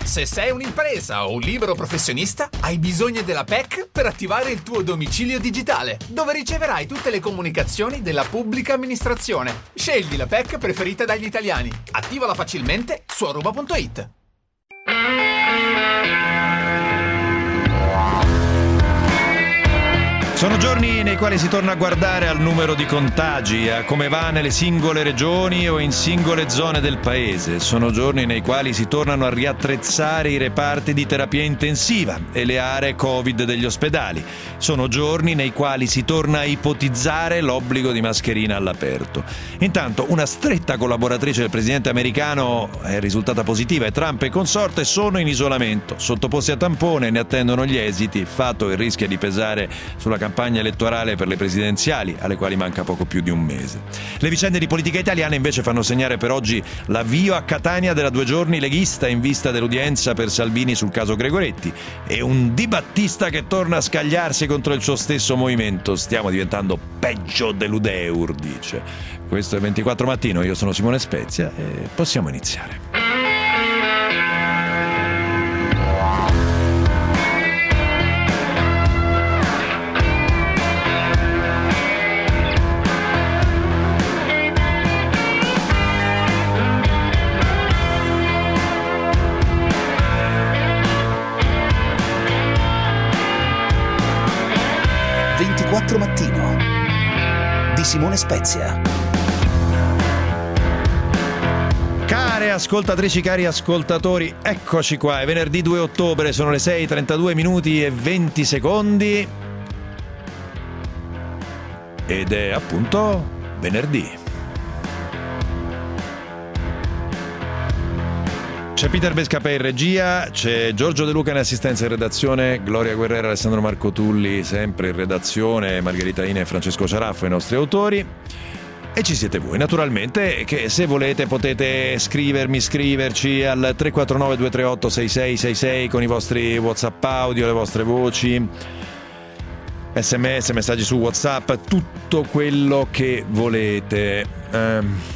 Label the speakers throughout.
Speaker 1: Se sei un'impresa o un libero professionista, hai bisogno della PEC per attivare il tuo domicilio digitale, dove riceverai tutte le comunicazioni della pubblica amministrazione. Scegli la PEC preferita dagli italiani. Attivala facilmente su aruba.it.
Speaker 2: Sono giorni nei quali si torna a guardare al numero di contagi, a come va nelle singole regioni o in singole zone del paese. Sono giorni nei quali si tornano a riattrezzare i reparti di terapia intensiva e le aree Covid degli ospedali. Sono giorni nei quali si torna a ipotizzare l'obbligo di mascherina all'aperto. Intanto, una stretta collaboratrice del presidente americano è risultata positiva e Trump e consorte sono in isolamento, sottoposti a tampone e ne attendono gli esiti, fatto che rischia di pesare sulla campagna elettorale per le presidenziali, alle quali manca poco più di un mese. Le vicende di politica italiana invece fanno segnare per oggi l'avvio a Catania della 2 giorni leghista in vista dell'udienza per Salvini sul caso Gregoretti e un Di Battista che torna a scagliarsi contro il suo stesso movimento. Stiamo diventando peggio dell'Udeur, dice. Questo è 24 Mattino, io sono Simone Spezia e possiamo iniziare.
Speaker 3: Mattino di Simone Spezia.
Speaker 2: Care ascoltatrici, cari ascoltatori, eccoci qua, è venerdì 2 ottobre, sono le 6:32 minuti e 20 secondi ed è appunto venerdì. C'è Peter Bescapè in regia, c'è Giorgio De Luca in assistenza in redazione, Gloria Guerrera, Alessandro Marco Tulli sempre in redazione, Margherita Ina e Francesco Ciaraffo i nostri autori. E ci siete voi, naturalmente, che se volete potete scriverci al 349 238 6666 con i vostri WhatsApp audio, le vostre voci, SMS, messaggi su WhatsApp, tutto quello che volete.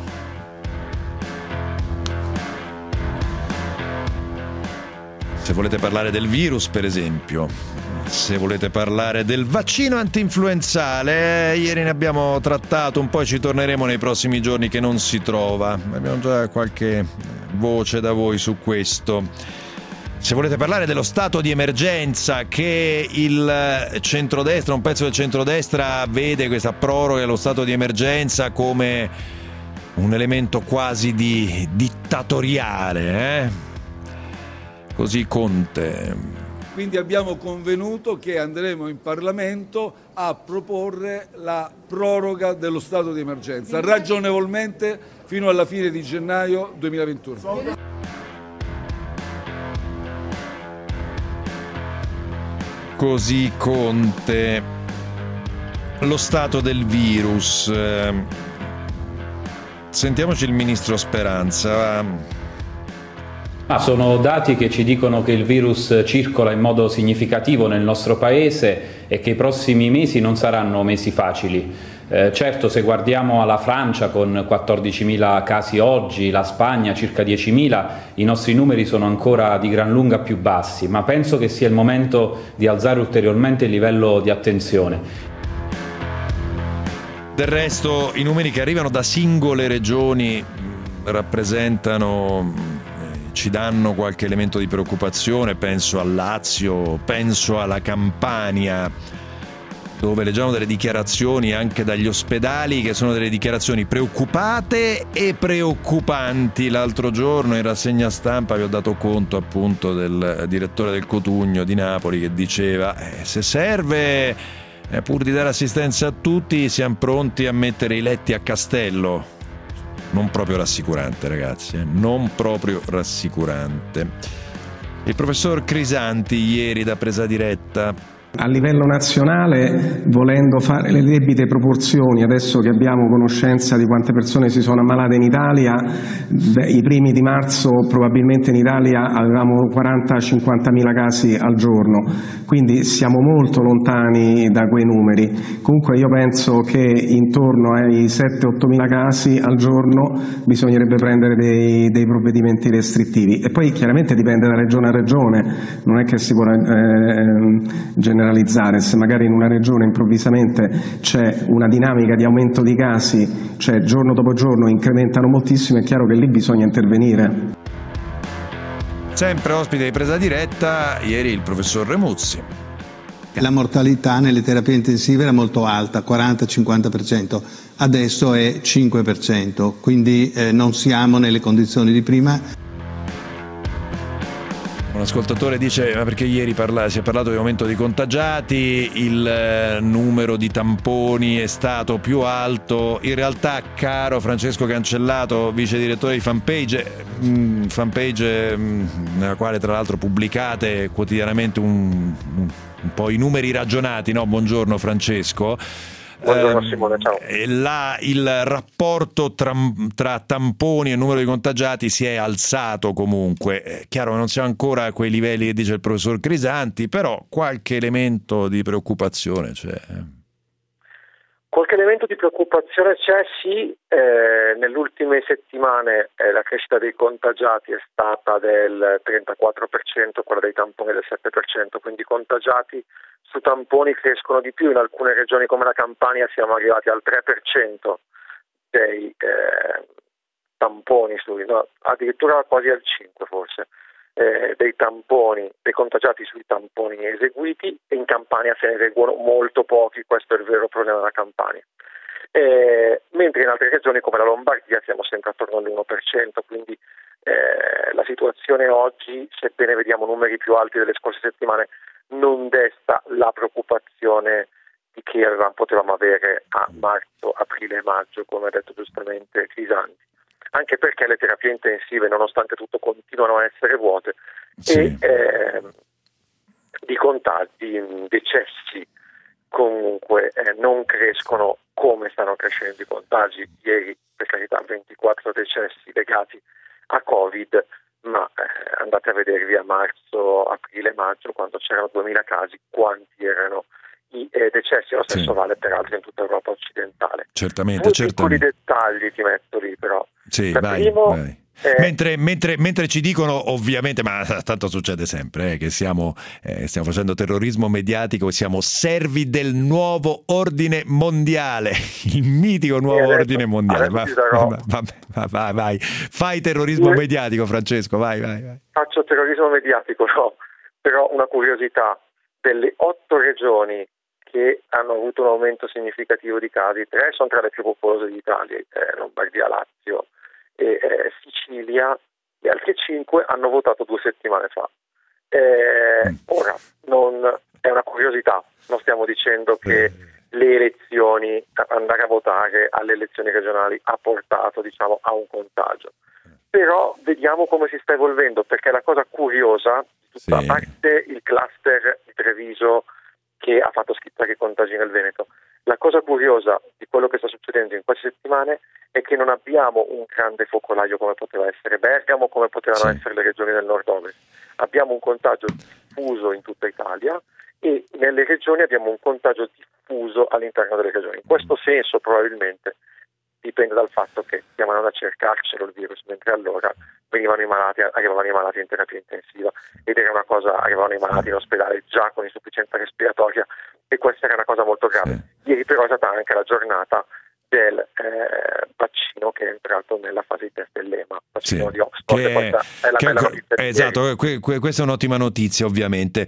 Speaker 2: Se volete parlare del virus, per esempio, se volete parlare del vaccino antinfluenzale, ieri ne abbiamo trattato un po' e ci torneremo nei prossimi giorni che non si trova. Abbiamo già qualche voce da voi su questo. Se volete parlare dello stato di emergenza che il centrodestra, un pezzo del centrodestra vede questa proroga dello stato di emergenza come un elemento quasi dittatoriale, Così Conte.
Speaker 4: Quindi abbiamo convenuto che andremo in Parlamento a proporre la proroga dello stato di emergenza, ragionevolmente fino alla fine di gennaio 2021.
Speaker 2: Così Conte. Lo stato del virus. Sentiamoci il ministro Speranza.
Speaker 5: Sono dati che ci dicono che il virus circola in modo significativo nel nostro paese e che i prossimi mesi non saranno mesi facili. Certo, se guardiamo alla Francia con 14.000 casi oggi, la Spagna circa 10.000, i nostri numeri sono ancora di gran lunga più bassi, ma penso che sia il momento di alzare ulteriormente il livello di attenzione.
Speaker 2: Del resto, i numeri che arrivano da singole regioni ci danno qualche elemento di preoccupazione. Penso al Lazio, penso alla Campania, dove leggiamo delle dichiarazioni anche dagli ospedali che sono delle dichiarazioni preoccupate e preoccupanti. L'altro giorno in rassegna stampa vi ho dato conto appunto del direttore del Cotugno di Napoli che diceva se serve, pur di dare assistenza a tutti, siamo pronti a mettere i letti a castello. Non proprio rassicurante, ragazzi, non proprio rassicurante. Il professor Crisanti ieri da Presa Diretta
Speaker 6: A livello nazionale, volendo fare le debite proporzioni, adesso che abbiamo conoscenza di quante persone si sono ammalate in Italia, i primi di marzo probabilmente in Italia avevamo 40-50 mila casi al giorno, quindi siamo molto lontani da quei numeri. Comunque io penso che intorno ai 7-8 mila casi al giorno bisognerebbe prendere dei provvedimenti restrittivi, e poi chiaramente dipende da regione a regione, non è che si può generalizzare. Se magari in una regione improvvisamente c'è una dinamica di aumento di casi, cioè giorno dopo giorno incrementano moltissimo, è chiaro che lì bisogna intervenire.
Speaker 2: Sempre ospite di Presa Diretta ieri il professor Remuzzi.
Speaker 7: La mortalità nelle terapie intensive era molto alta, 40-50%, adesso è 5%, quindi non siamo nelle condizioni di prima.
Speaker 2: Un ascoltatore dice: ma perché ieri si è parlato di aumento di contagiati, il numero di tamponi è stato più alto. In realtà, caro Francesco Cancellato, vice direttore di Fanpage, nella quale tra l'altro pubblicate quotidianamente un po' i numeri ragionati, no? Buongiorno Francesco.
Speaker 8: Buongiorno Simone, ciao.
Speaker 2: Il rapporto tra tamponi e numero di contagiati si è alzato comunque. È chiaro che non siamo ancora a quei livelli che dice il professor Crisanti, però qualche elemento di preoccupazione c'è.
Speaker 8: Qualche elemento di preoccupazione c'è, sì. Nelle ultime settimane la crescita dei contagiati è stata del 34%, quella dei tamponi del 7%, quindi i contagiati su tamponi crescono di più. In alcune regioni come la Campania siamo arrivati al 3% dei tamponi, addirittura quasi al 5% forse, dei contagiati sui tamponi eseguiti, e in Campania se ne eseguono molto pochi, questo è il vero problema della Campania. Mentre in altre regioni come la Lombardia siamo sempre attorno all'1%, quindi la situazione oggi, sebbene vediamo numeri più alti delle scorse settimane, non desta la preoccupazione di che potevamo avere a marzo, aprile e maggio, come ha detto giustamente Crisanti, anche perché le terapie intensive, nonostante tutto, continuano a essere vuote, sì. E di contagi, decessi comunque non crescono come stanno crescendo i contagi. Ieri, per carità, 24 decessi legati a Covid, ma andate a vedervi a marzo, aprile, maggio, quando c'erano 2000 casi, quanti erano i decessi. Lo stesso vale peraltro in tutta Europa occidentale.
Speaker 2: Certamente.
Speaker 8: Piccoli dettagli ti metto lì, però.
Speaker 2: Sì, vai. Mentre ci dicono, ovviamente, ma tanto succede sempre, che stiamo facendo terrorismo mediatico, siamo servi del nuovo ordine mondiale, il mitico nuovo ordine mondiale. Vai, fai terrorismo mediatico, Francesco, vai.
Speaker 8: Faccio terrorismo mediatico, no, però una curiosità: delle 8 regioni che hanno avuto un aumento significativo di casi, 3 sono tra le più popolose d'Italia, Lombardia, Lazio e Sicilia, le altre 5 hanno votato 2 settimane fa. Ora, è una curiosità, non stiamo dicendo che le elezioni, andare a votare alle elezioni regionali ha portato, a un contagio, però vediamo come si sta evolvendo, perché la cosa curiosa, a parte il cluster di Treviso che ha fatto schizzare i contagi nel Veneto, la cosa curiosa di quello che sta succedendo in queste settimane è che non abbiamo un grande focolaio come poteva essere Bergamo, come potevano essere le regioni del nord-ovest. Abbiamo un contagio diffuso in tutta Italia e nelle regioni abbiamo un contagio diffuso all'interno delle regioni. In questo senso probabilmente dipende dal fatto che stiamo andando a cercarcelo il virus, mentre allora arrivavano i malati in terapia intensiva, ed era una cosa, arrivavano i malati in ospedale già con insufficienza respiratoria, e questa era una cosa molto grave. Ieri però è stata anche la giornata del vaccino che è entrato nella fase di test dell'EMA, vaccino di Oxford. È la bella notizia.
Speaker 2: Esatto, questa è un'ottima notizia, ovviamente.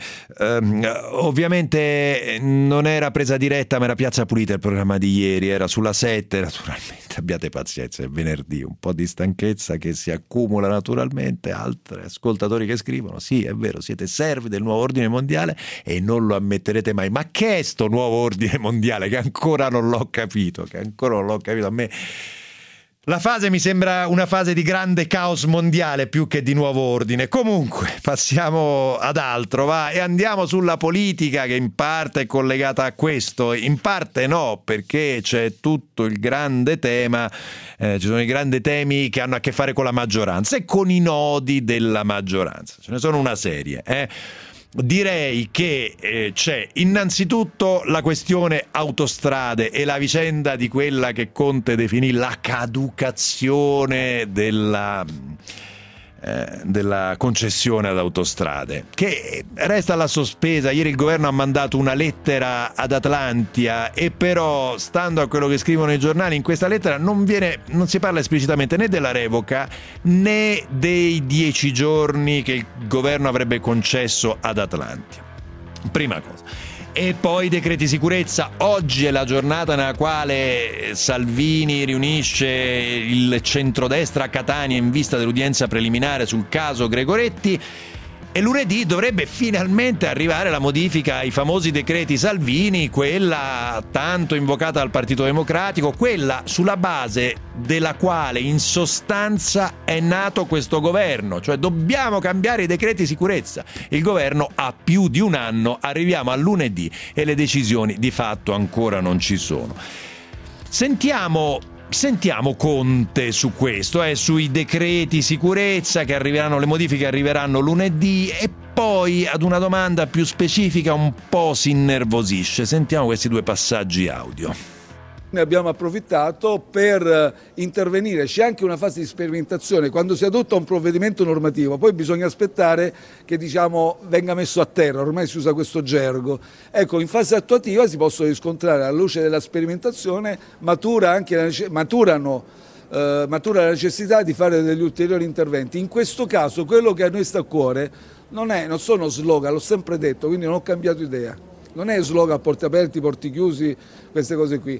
Speaker 2: Ovviamente non era Presa Diretta, ma era Piazza Pulita il programma di ieri, era sulla 7, naturalmente abbiate pazienza, è venerdì, un po' di stanchezza che si accumula naturalmente, altri ascoltatori che scrivono: sì, è vero, siete servi del nuovo ordine mondiale e non lo ammetterete mai. Ma che è sto nuovo ordine mondiale che ancora non l'ho capito, a me La fase mi sembra una fase di grande caos mondiale più che di nuovo ordine. Comunque, passiamo ad altro, va, e andiamo sulla politica, che in parte è collegata a questo, in parte no, perché c'è tutto il grande tema, ci sono i grandi temi che hanno a che fare con la maggioranza e con i nodi della maggioranza. Ce ne sono una serie, Direi che c'è innanzitutto la questione autostrade e la vicenda di quella che Conte definì la caducazione della concessione ad autostrade, che resta alla sospesa. Ieri il governo ha mandato una lettera ad Atlantia e però, stando a quello che scrivono i giornali, in questa lettera non si parla esplicitamente né della revoca né dei 10 giorni che il governo avrebbe concesso ad Atlantia. Prima cosa. E poi i decreti sicurezza. Oggi è la giornata nella quale Salvini riunisce il centrodestra a Catania in vista dell'udienza preliminare sul caso Gregoretti, e lunedì dovrebbe finalmente arrivare la modifica ai famosi decreti Salvini, quella tanto invocata dal Partito Democratico, quella sulla base della quale in sostanza è nato questo governo, cioè dobbiamo cambiare i decreti sicurezza. Il governo ha più di un anno, arriviamo a lunedì e le decisioni di fatto ancora non ci sono. Sentiamo Conte su questo, sui decreti sicurezza che arriveranno, le modifiche arriveranno lunedì, e poi ad una domanda più specifica un po' si innervosisce. Sentiamo questi 2 passaggi audio.
Speaker 4: Ne abbiamo approfittato per intervenire. C'è anche una fase di sperimentazione. Quando si adotta un provvedimento normativo, poi bisogna aspettare che venga messo a terra, ormai si usa questo gergo. Ecco, in fase attuativa si possono riscontrare, alla luce della sperimentazione, matura la necessità di fare degli ulteriori interventi. In questo caso quello che a noi sta a cuore non sono slogan, l'ho sempre detto, quindi non ho cambiato idea. Non è slogan, porti aperti, porti chiusi, queste cose qui.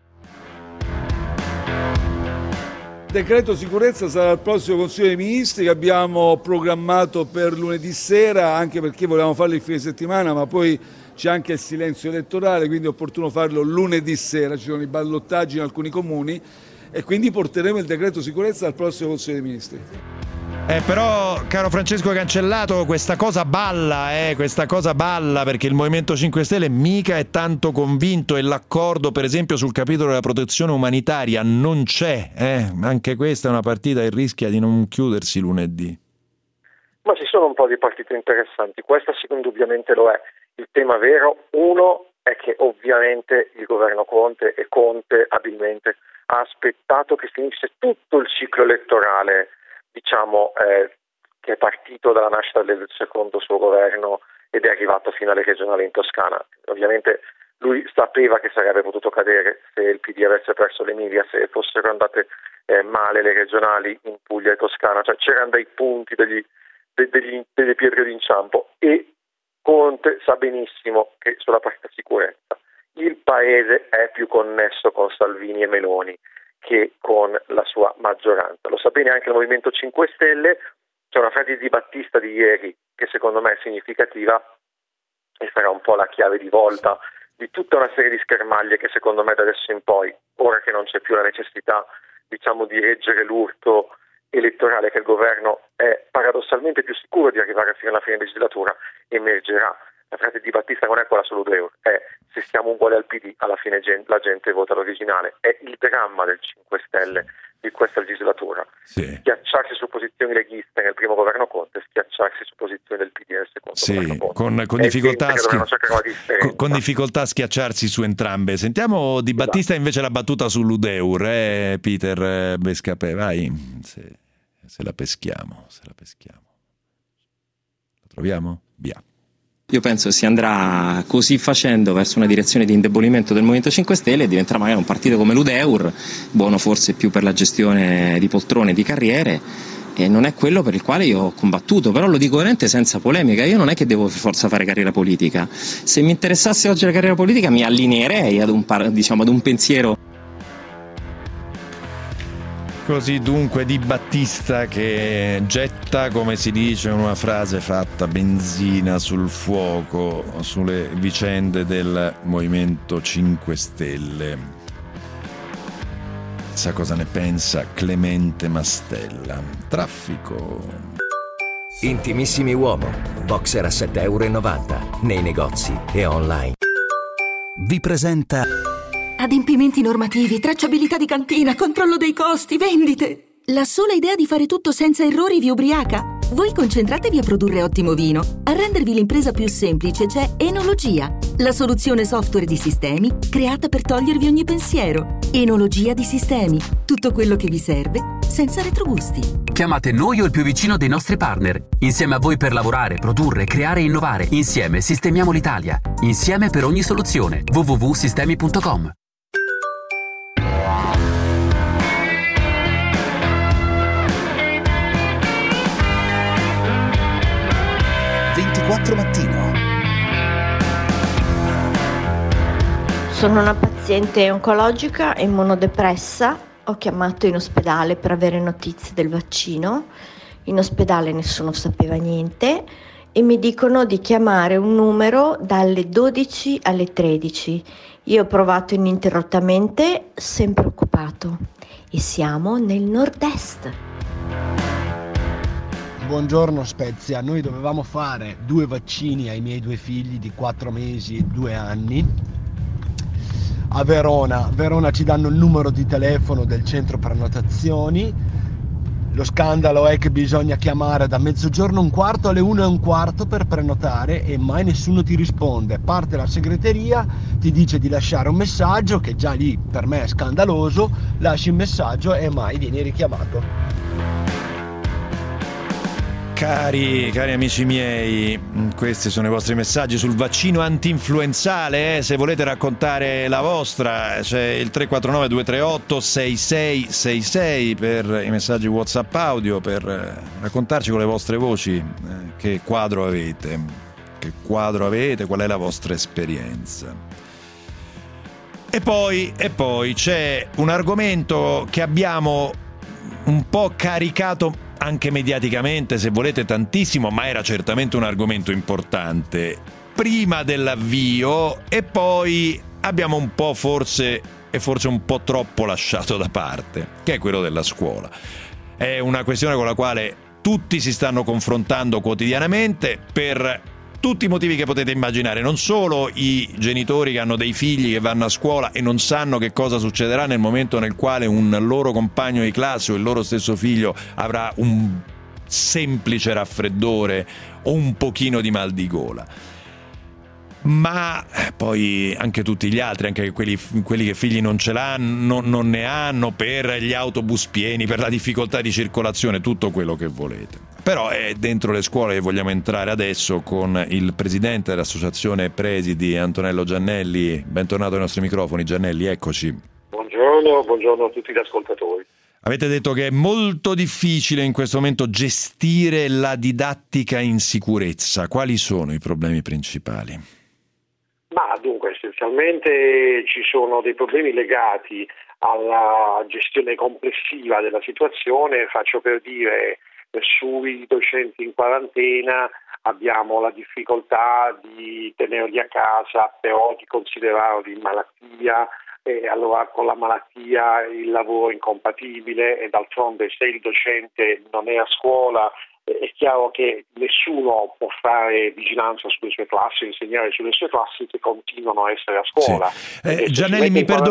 Speaker 4: Il decreto sicurezza sarà al prossimo Consiglio dei Ministri, che abbiamo programmato per lunedì sera, anche perché volevamo farlo il fine settimana, ma poi c'è anche il silenzio elettorale, quindi è opportuno farlo lunedì sera, ci sono i ballottaggi in alcuni comuni e quindi porteremo il decreto sicurezza al prossimo Consiglio dei Ministri.
Speaker 2: Però, caro Francesco Cancellato, questa cosa balla, perché il Movimento 5 Stelle mica è tanto convinto e l'accordo, per esempio, sul capitolo della protezione umanitaria non c'è. Anche questa è una partita che rischia di non chiudersi lunedì.
Speaker 8: Ma ci sono un po' di partite interessanti, questa indubbiamente lo è. Il tema vero, uno, è che ovviamente il governo Conte e Conte abilmente ha aspettato che finisse tutto il ciclo elettorale, che è partito dalla nascita del secondo suo governo ed è arrivato fino alle regionali in Toscana. Ovviamente lui sapeva che sarebbe potuto cadere se il PD avesse perso l'Emilia, se fossero andate male le regionali in Puglia e Toscana, cioè c'erano dei punti, delle pietre d'inciampo, e Conte sa benissimo che sulla parte sicurezza il paese è più connesso con Salvini e Meloni che con la sua maggioranza. Lo sa bene anche il Movimento 5 Stelle. C'è una frase di Battista di ieri che secondo me è significativa e sarà un po' la chiave di volta di tutta una serie di schermaglie che secondo me da adesso in poi, ora che non c'è più la necessità di reggere l'urto elettorale, che il governo è paradossalmente più sicuro di arrivare fino alla fine legislatura, emergerà. La frase di Battista non è quella sull'Udeur, è: se siamo uguali al PD, alla fine la gente vota l'originale. È il dramma del 5 Stelle di questa legislatura.
Speaker 2: Sì.
Speaker 8: Schiacciarsi su posizioni leghiste nel primo governo Conte, schiacciarsi su posizioni del PD nel secondo governo Conte.
Speaker 2: Con difficoltà schiacciarsi su entrambe. Sentiamo di Battista invece la battuta sull'Udeur, Peter Bescapè, vai, se la peschiamo. La troviamo? Via.
Speaker 9: Io penso che si andrà così facendo verso una direzione di indebolimento del Movimento 5 Stelle e diventerà magari un partito come l'Udeur, buono forse più per la gestione di poltrone, di carriere, e non è quello per il quale io ho combattuto, però lo dico veramente senza polemica. Io non è che devo per forza fare carriera politica. Se mi interessasse oggi la carriera politica mi allineerei ad un pensiero.
Speaker 2: Così dunque Di Battista, che getta, come si dice, una frase fatta benzina sul fuoco sulle vicende del Movimento 5 Stelle. Chissà cosa ne pensa Clemente Mastella. Traffico.
Speaker 10: Intimissimi Uomo, boxer a €7,90 nei negozi e online. Vi presenta
Speaker 11: Adempimenti normativi, tracciabilità di cantina, controllo dei costi, vendite. La sola idea di fare tutto senza errori vi ubriaca. Voi concentratevi a produrre ottimo vino. A rendervi l'impresa più semplice c'è Enologia, la soluzione software di sistemi creata per togliervi ogni pensiero. Enologia di sistemi, tutto quello che vi serve senza retrogusti.
Speaker 12: Chiamate noi o il più vicino dei nostri partner. Insieme a voi per lavorare, produrre, creare e innovare. Insieme sistemiamo l'Italia. Insieme per ogni soluzione. www.sistemi.com.
Speaker 3: Mattino.
Speaker 13: Sono una paziente oncologica e immunodepressa. Ho chiamato in ospedale per avere notizie del vaccino. In ospedale nessuno sapeva niente e mi dicono di chiamare un numero dalle 12 alle 13. Io ho provato ininterrottamente, sempre occupato. E siamo nel nord-est.
Speaker 14: Buongiorno Spezia, noi dovevamo fare 2 vaccini ai miei 2 figli di 4 mesi e 2 anni a Verona ci danno il numero di telefono del centro prenotazioni. Lo scandalo è che bisogna chiamare da 12:15 alle 1:15 per prenotare e mai nessuno ti risponde. Parte la segreteria, ti dice di lasciare un messaggio, che già lì per me è scandaloso, lasci il messaggio e mai vieni richiamato.
Speaker 2: Cari amici miei, questi sono i vostri messaggi sul vaccino antinfluenzale. Se volete raccontare la vostra, c'è il 349-238-6666 per i messaggi WhatsApp audio, per raccontarci con le vostre voci che quadro avete, qual è la vostra esperienza. E poi c'è un argomento che abbiamo un po' caricato anche mediaticamente, se volete tantissimo, ma era certamente un argomento importante prima dell'avvio e poi abbiamo un po' forse un po' troppo lasciato da parte, che è quello della scuola. È una questione con la quale tutti si stanno confrontando quotidianamente per tutti i motivi che potete immaginare, non solo i genitori che hanno dei figli che vanno a scuola e non sanno che cosa succederà nel momento nel quale un loro compagno di classe o il loro stesso figlio avrà un semplice raffreddore o un pochino di mal di gola, ma poi anche tutti gli altri, anche quelli che figli non ce l'hanno, non ne hanno, per gli autobus pieni, per la difficoltà di circolazione, tutto quello che volete. Però è dentro le scuole che vogliamo entrare adesso con il presidente dell'associazione Presidi, Antonello Giannelli. Bentornato ai nostri microfoni, Giannelli, eccoci.
Speaker 8: Buongiorno a tutti gli ascoltatori.
Speaker 2: Avete detto che è molto difficile in questo momento gestire la didattica in sicurezza. Quali sono i problemi principali?
Speaker 8: Ma dunque, essenzialmente ci sono dei problemi legati alla gestione complessiva della situazione. Faccio per dire, sui docenti in quarantena abbiamo la difficoltà di tenerli a casa, però di considerarli in malattia, e allora con la malattia il lavoro è incompatibile, e d'altronde se il docente non è a scuola è chiaro che nessuno può fare vigilanza sulle sue classi, insegnare sulle sue classi se continuano a essere a scuola.
Speaker 2: Sì. Giannelli,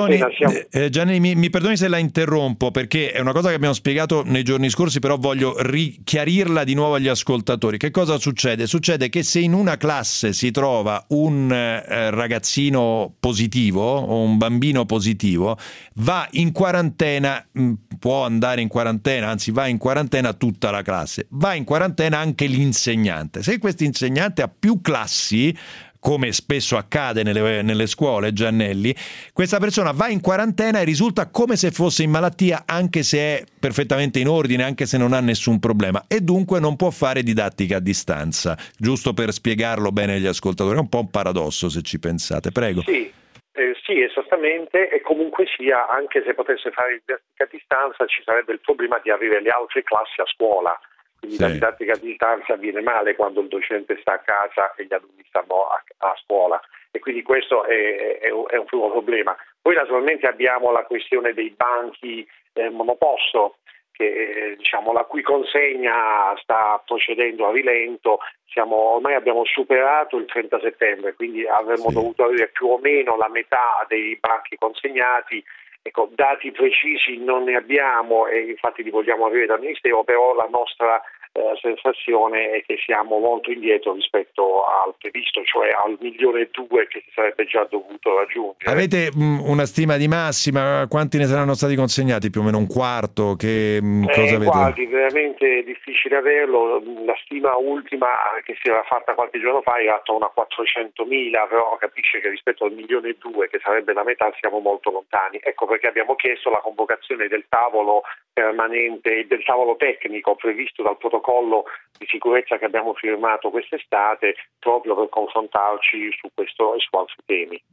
Speaker 2: mi perdoni se la interrompo, perché è una cosa che abbiamo spiegato nei giorni scorsi, però voglio richiarirla di nuovo agli ascoltatori. Che cosa succede? Succede che se in una classe si trova un ragazzino positivo o un bambino positivo, va in quarantena, può andare in quarantena, anzi va in quarantena tutta la classe, va in quarantena anche l'insegnante. Se questo insegnante ha più classi, come spesso accade nelle scuole, Giannelli, questa persona va in quarantena e risulta come se fosse in malattia, anche se è perfettamente in ordine, anche se non ha nessun problema, e dunque non può fare didattica a distanza. Giusto per spiegarlo bene agli ascoltatori, è un po' un paradosso se ci pensate. Prego.
Speaker 8: Sì, esattamente, e comunque sia, anche se potesse fare didattica a distanza, ci sarebbe il problema di avere le altre classi a scuola. Quindi la didattica a distanza viene male quando il docente sta a casa e gli alunni stanno a scuola, e quindi questo è un primo problema. Poi naturalmente abbiamo la questione dei banchi
Speaker 15: monoposto, che la cui consegna sta procedendo a rilento. Ormai abbiamo superato il 30 settembre, quindi avremmo dovuto avere più o meno la metà dei banchi consegnati. Ecco, dati precisi non ne abbiamo e infatti li vogliamo avere dal Ministero, però la nostra sensazione è che siamo molto indietro rispetto al previsto, cioè al 1,2 milioni che si sarebbe già dovuto raggiungere.
Speaker 2: Avete una stima di massima? Quanti ne saranno stati consegnati? Più o meno un quarto? Cosa avete?
Speaker 15: Guardi, veramente difficile averlo. La stima ultima che si era fatta qualche giorno fa era attorno a 400.000, però capisce che rispetto al 1,2 milioni che sarebbe la metà siamo molto lontani. Ecco perché abbiamo chiesto la convocazione del tavolo permanente, del tavolo tecnico previsto dal protocollo di sicurezza che abbiamo firmato quest'estate, proprio per confrontarci su questo e su altri temi.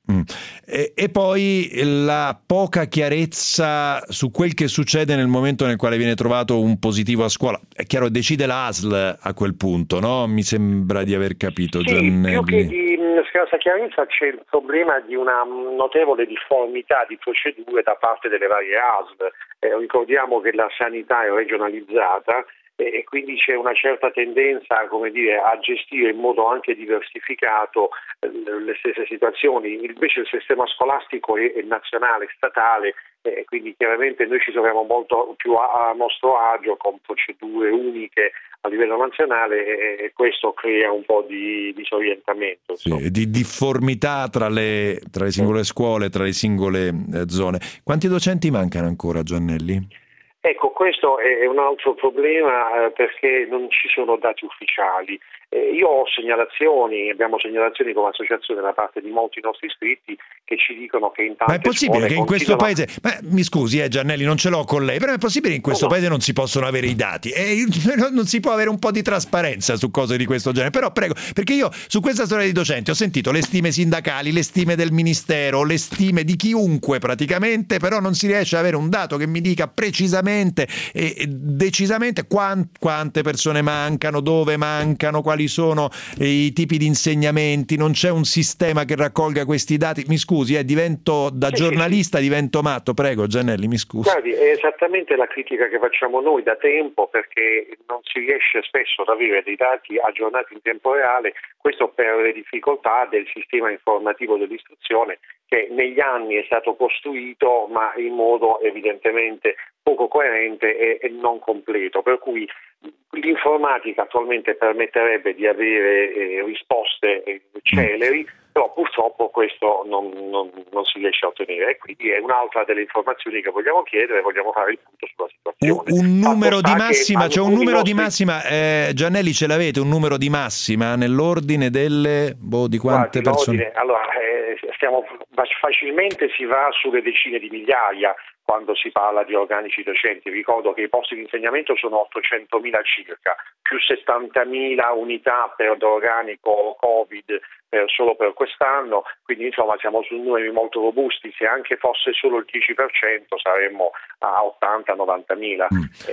Speaker 2: E poi la poca chiarezza su quel che succede nel momento nel quale viene trovato un positivo a scuola. È chiaro, decide la ASL a quel punto, no? Mi sembra di aver capito, Giannelli.
Speaker 15: Più che di scarsa chiarezza c'è il problema di una notevole difformità di procedure da parte delle varie ASL. Ricordiamo che la sanità è regionalizzata e quindi c'è una certa tendenza, a gestire in modo anche diversificato le stesse situazioni. Invece il sistema scolastico è nazionale, statale, e quindi chiaramente noi ci troviamo molto più a nostro agio con procedure uniche a livello nazionale e questo crea un po' di disorientamento.
Speaker 2: Sì, di difformità tra le singole scuole, tra le singole zone. Quanti docenti mancano ancora, Giannelli?
Speaker 15: Ecco, questo è un altro problema perché non ci sono dati ufficiali. Io ho abbiamo segnalazioni come associazione da parte di molti nostri iscritti che ci dicono che in tante
Speaker 2: Ma è possibile che in questo paese, mi scusi Giannelli, non ce l'ho con lei, però è possibile che in questo paese non si possono avere i dati e non si può avere un po' di trasparenza su cose di questo genere? Però prego, perché io su questa storia di docenti ho sentito le stime sindacali, le stime del ministero, le stime di chiunque praticamente, però non si riesce ad avere un dato che mi dica precisamente e decisamente quante persone mancano, dove mancano, quali sono i tipi di insegnamenti. Non c'è un sistema che raccolga questi dati. Mi scusi, divento da giornalista divento matto. Prego Giannelli, mi scusi.
Speaker 15: Guardi, è esattamente la critica che facciamo noi da tempo, perché non si riesce spesso ad avere dei dati aggiornati in tempo reale, questo per le difficoltà del sistema informativo dell'istruzione che negli anni è stato costruito ma in modo evidentemente poco coerente e non completo, per cui l'informatica attualmente permetterebbe di avere risposte celeri, però purtroppo questo non si riesce a ottenere e quindi è un'altra delle informazioni che vogliamo chiedere, vogliamo fare il punto sulla situazione.
Speaker 2: Un numero di massima, Giannelli, ce l'avete un numero di massima nell'ordine delle di quante persone?
Speaker 15: Allora, facilmente si va sulle decine di migliaia quando si parla di organici docenti. Ricordo che i posti di insegnamento sono 800.000 circa, più 70.000 unità per organico Covid solo per quest'anno, quindi insomma siamo su numeri molto robusti. Se anche fosse solo il 10% saremmo a 80-90.000,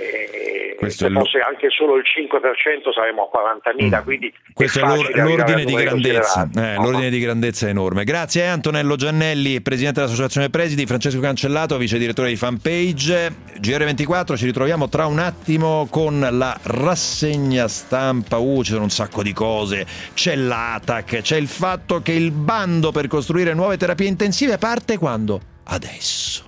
Speaker 15: se fosse anche solo il 5% saremmo a 40.000, quindi
Speaker 2: questo è l'ordine di grandezza, l'ordine di grandezza è enorme. Grazie Antonello Giannelli, presidente dell'associazione Presidi, Francesco Cancellato, vice direttore di Fanpage. GR24, ci ritroviamo tra un attimo con la rassegna stampa. Ci sono un sacco di cose, c'è l'ATAC, c'è il fatto che il bando per costruire nuove terapie intensive parte quando? Adesso.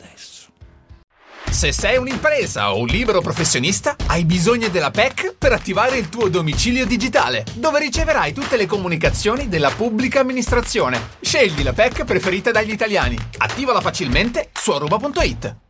Speaker 1: Se sei un'impresa o un libero professionista, hai bisogno della PEC per attivare il tuo domicilio digitale, dove riceverai tutte le comunicazioni della pubblica amministrazione. Scegli la PEC preferita dagli italiani. Attivala facilmente su aruba.it.